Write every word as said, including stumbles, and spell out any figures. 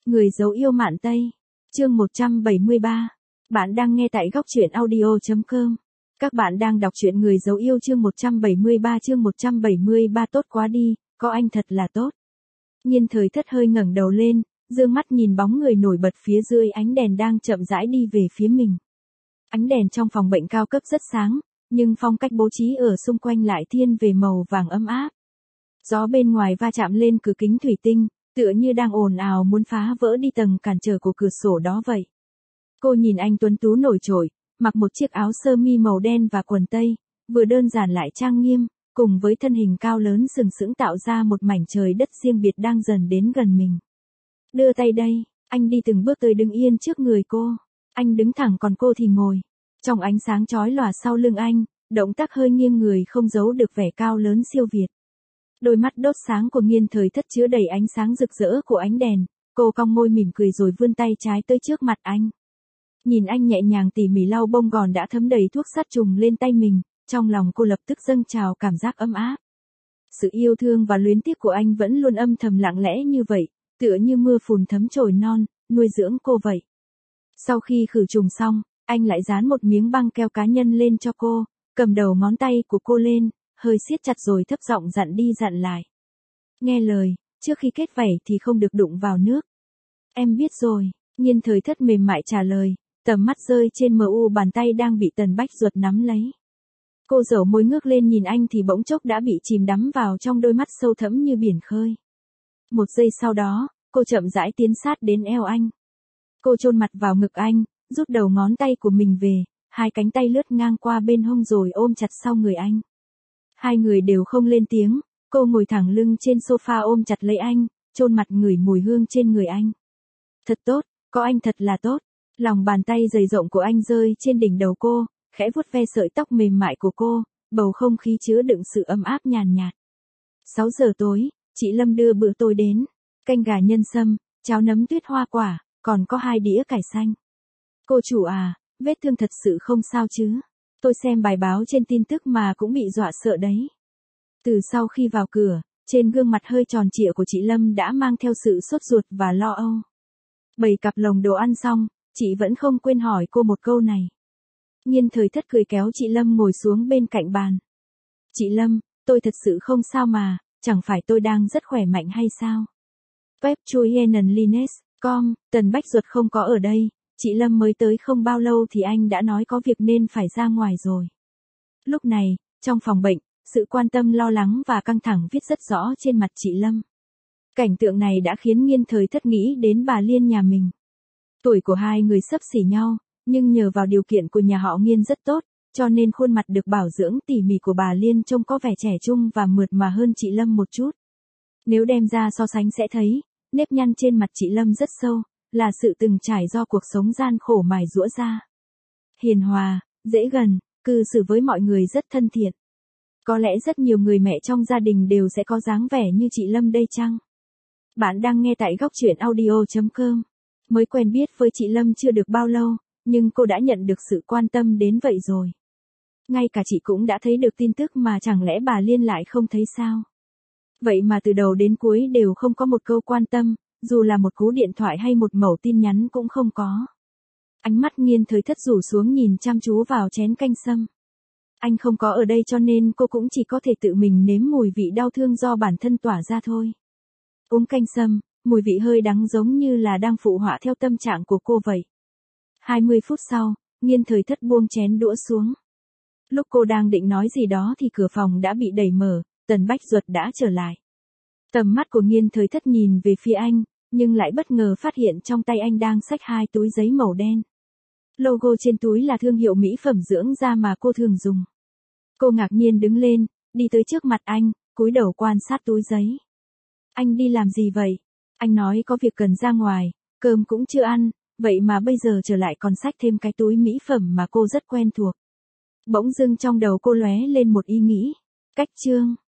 Người dấu yêu Mạn Tây. Chương một trăm bảy mươi ba. Bạn đang nghe tại góc truyện audio chấm com. Các bạn đang đọc truyện Người dấu yêu chương một trăm bảy mươi ba chương một trăm bảy mươi ba tốt quá đi, có anh thật là tốt. Nhiên Thời Thất hơi ngẩng đầu lên, dương mắt nhìn bóng người nổi bật phía dưới ánh đèn đang chậm rãi đi về phía mình. Ánh đèn trong phòng bệnh cao cấp rất sáng, nhưng phong cách bố trí ở xung quanh lại thiên về màu vàng ấm áp. Gió bên ngoài va chạm lên cửa kính thủy tinh, tựa như đang ồn ào muốn phá vỡ đi tầng cản trở của cửa sổ đó vậy. Cô nhìn anh tuấn tú nổi trội, mặc một chiếc áo sơ mi màu đen và quần tây, vừa đơn giản lại trang nghiêm, cùng với thân hình cao lớn sừng sững tạo ra một mảnh trời đất riêng biệt đang dần đến gần mình. Đưa tay đây, anh đi từng bước tới đứng yên trước người cô. Anh đứng thẳng còn cô thì ngồi. Trong ánh sáng chói lòa sau lưng anh, động tác hơi nghiêng người không giấu được vẻ cao lớn siêu việt. Đôi mắt đốt sáng của Nhiên Thời Thất chứa đầy ánh sáng rực rỡ của ánh đèn, cô cong môi mỉm cười rồi vươn tay trái tới trước mặt anh. Nhìn anh nhẹ nhàng tỉ mỉ lau bông gòn đã thấm đầy thuốc sát trùng lên tay mình, trong lòng cô lập tức dâng trào cảm giác ấm áp. Sự yêu thương và luyến tiếc của anh vẫn luôn âm thầm lặng lẽ như vậy, tựa như mưa phùn thấm chồi non, nuôi dưỡng cô vậy. Sau khi khử trùng xong, anh lại dán một miếng băng keo cá nhân lên cho cô, cầm đầu ngón tay của cô lên, hơi siết chặt rồi thấp giọng dặn đi dặn lại. Nghe lời, trước khi kết vảy thì không được đụng vào nước. Em biết rồi, Nhiên Thời Thất mềm mại trả lời, tầm mắt rơi trên mờ u bàn tay đang bị Tần Bách Duật nắm lấy. Cô dẩu môi ngước lên nhìn anh thì bỗng chốc đã bị chìm đắm vào trong đôi mắt sâu thẫm như biển khơi. Một giây sau đó, cô chậm rãi tiến sát đến eo anh. Cô chôn mặt vào ngực anh, rút đầu ngón tay của mình về, hai cánh tay lướt ngang qua bên hông rồi ôm chặt sau người anh. Hai người đều không lên tiếng, cô ngồi thẳng lưng trên sofa ôm chặt lấy anh, chôn mặt ngửi mùi hương trên người anh. Thật tốt, có anh thật là tốt. Lòng bàn tay dày rộng của anh rơi trên đỉnh đầu cô, khẽ vuốt ve sợi tóc mềm mại của cô, bầu không khí chứa đựng sự ấm áp nhàn nhạt. sáu giờ tối, chị Lâm đưa bữa tối đến, canh gà nhân sâm, cháo nấm tuyết hoa quả, còn có hai đĩa cải xanh. Cô chủ à, vết thương thật sự không sao chứ? Tôi xem bài báo trên tin tức mà cũng bị dọa sợ đấy. Từ sau khi vào cửa, trên gương mặt hơi tròn trịa của chị Lâm đã mang theo sự sốt ruột và lo âu. Bày cặp lồng đồ ăn xong, chị vẫn không quên hỏi cô một câu này. Nhiên Thời Thất cười kéo chị Lâm ngồi xuống bên cạnh bàn. Chị Lâm, tôi thật sự không sao mà, chẳng phải tôi đang rất khỏe mạnh hay sao? Web chuyenenlines chấm com, Tần Bách Duật không có ở đây, chị Lâm mới tới không bao lâu thì anh đã nói có việc nên phải ra ngoài rồi. Lúc này, trong phòng bệnh, sự quan tâm lo lắng và căng thẳng viết rất rõ trên mặt chị Lâm. Cảnh tượng này đã khiến Nhiên Thời Thất nghĩ đến bà Liên nhà mình. Tuổi của hai người xấp xỉ nhau, nhưng nhờ vào điều kiện của nhà họ Nhiên rất tốt, cho nên khuôn mặt được bảo dưỡng tỉ mỉ của bà Liên trông có vẻ trẻ trung và mượt mà hơn chị Lâm một chút. Nếu đem ra so sánh sẽ thấy, nếp nhăn trên mặt chị Lâm rất sâu, là sự từng trải do cuộc sống gian khổ mài giũa ra. Hiền hòa, dễ gần, cư xử với mọi người rất thân thiện. Có lẽ rất nhiều người mẹ trong gia đình đều sẽ có dáng vẻ như chị Lâm đây chăng? Bạn đang nghe tại góc truyện audio chấm com. Mới quen biết với chị Lâm chưa được bao lâu, nhưng cô đã nhận được sự quan tâm đến vậy rồi. Ngay cả chị cũng đã thấy được tin tức mà chẳng lẽ bà Liên lại không thấy sao? Vậy mà từ đầu đến cuối đều không có một câu quan tâm, dù là một cú điện thoại hay một mẩu tin nhắn cũng không có. Ánh mắt Nhiên Thời Thất rủ xuống nhìn chăm chú vào chén canh sâm. Anh không có ở đây cho nên cô cũng chỉ có thể tự mình nếm mùi vị đau thương do bản thân tỏa ra thôi. Uống canh sâm, mùi vị hơi đắng giống như là đang phụ họa theo tâm trạng của cô vậy. hai mươi phút sau, Nhiên Thời Thất buông chén đũa xuống. Lúc cô đang định nói gì đó thì cửa phòng đã bị đẩy mở, Tần Bách Duật đã trở lại. Tầm mắt của Nhiên Thời Thất nhìn về phía anh, nhưng lại bất ngờ phát hiện trong tay anh đang xách hai túi giấy màu đen. Logo trên túi là thương hiệu mỹ phẩm dưỡng da mà cô thường dùng. Cô ngạc nhiên đứng lên, đi tới trước mặt anh, cúi đầu quan sát túi giấy. Anh đi làm gì vậy? Anh nói có việc cần ra ngoài, cơm cũng chưa ăn, vậy mà bây giờ trở lại còn xách thêm cái túi mỹ phẩm mà cô rất quen thuộc. Bỗng dưng trong đầu cô lóe lên một ý nghĩ. Cách chương.